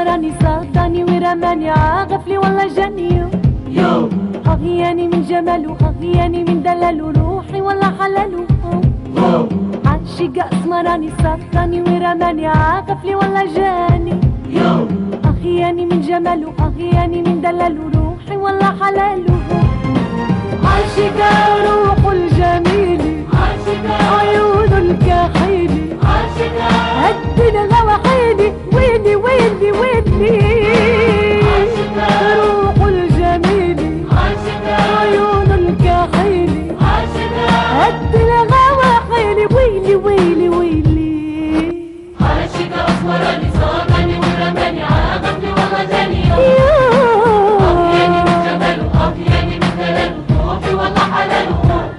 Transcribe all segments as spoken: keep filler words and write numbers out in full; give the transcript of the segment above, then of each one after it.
اسمراني صادني ورماني عغفلي والله جاني يو خغياني من جماله خغياني من دلاله روحي والله حلاله عاشق اسمراني صادني ورماني عغفلي والله جاني يو خغياني من جماله خغياني من دلاله روحي والله حلاله عاشق روح الجميل عاشق عيون الكحيل عاشق هد الغوى حيلي ويلي ويلي ويلي روح الجميل عاشق عيون الكحيل عاشق هد الغوى حيلي ويلي ويلي ويلي عاشق اسمراني صادني ورماني عغفلي والله جاني اغياني من جماله اغياني من دلاله روحي والله حلاله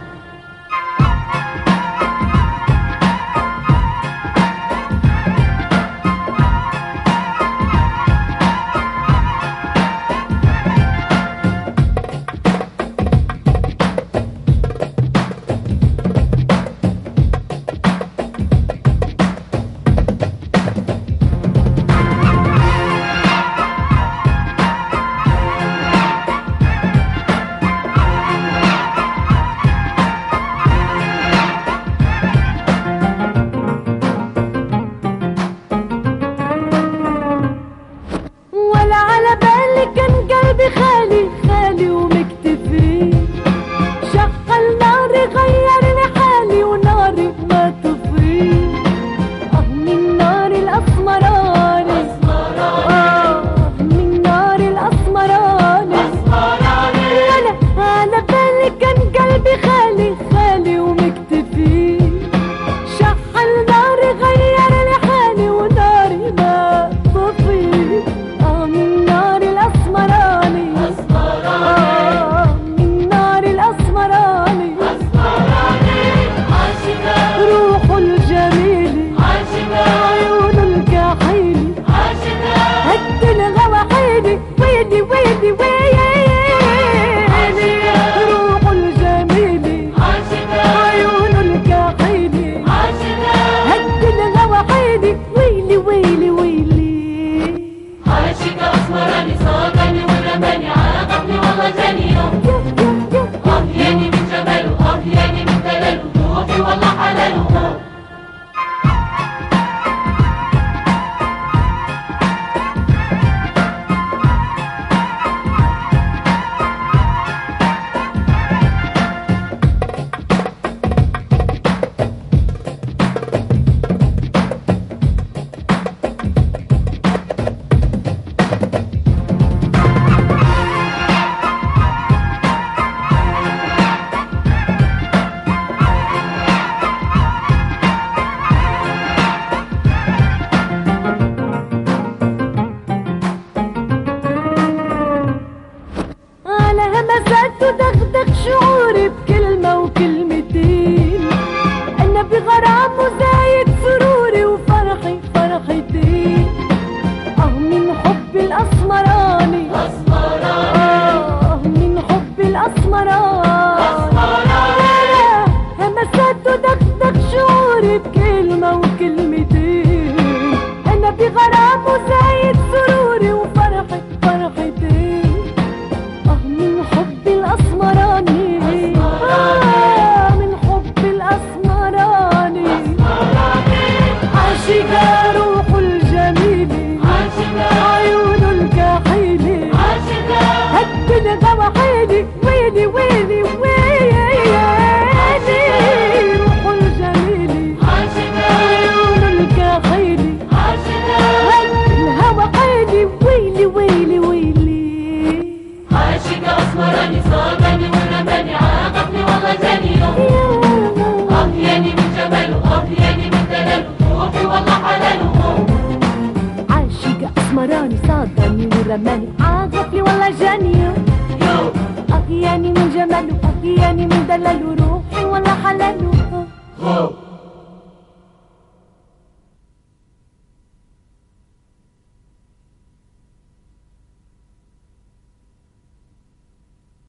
خالي خالي ومكتفي شغل ناري غير لي حالي وناري ما تطفي اه من نار الاسمراني اه من نار الاسمراني ولا على بالي كان قلبي خالي خالي ومكتفي شغل ناري غير لي حالي وناري ما تطفي اه من نار الاسمراني روح الجميل عاشق عيون الكحيل عاشق هد الغوى حيلي ويلي ويلي ويلي روح الجميل عاشق عيون الكحيل عاشق هد الغوى حيلي ويلي ويلي ويلي عاشق اسمراني صادني ورماني عغفلي والله جاني اغياني من جماله اغياني من دلاله روحي والله حلاله ودغدغ شعوري بكلمة وكلمتين أنا بغرام وزايد سروري وفرحي فرحتين آه من حب الأسمراني آه من حب الأسمراني همسات ودغدغ شعوري بكلمة وكلمتين أنا بغرام وزايد سروري وفرحي فرحتين الأسمراني آه من حب الأسمراني عاشق روح الجميل عاشق عيون الكحيل عاشق هد الغوى حيلي ويلي ويلي ويلي روح الجميل عاشق عيون الكحيل عاشق هد الهوى حيلي ويلي ويلي ويلي عاشق اسمراني صادني ورماني عغفلي والله جاني اغياني من جماله اغياني من دلاله روحي والله حلاله عاشق اسمراني صادني ورماني عغفلي والله جاني اغياني من جماله اغياني من دلاله روحي والله حلاله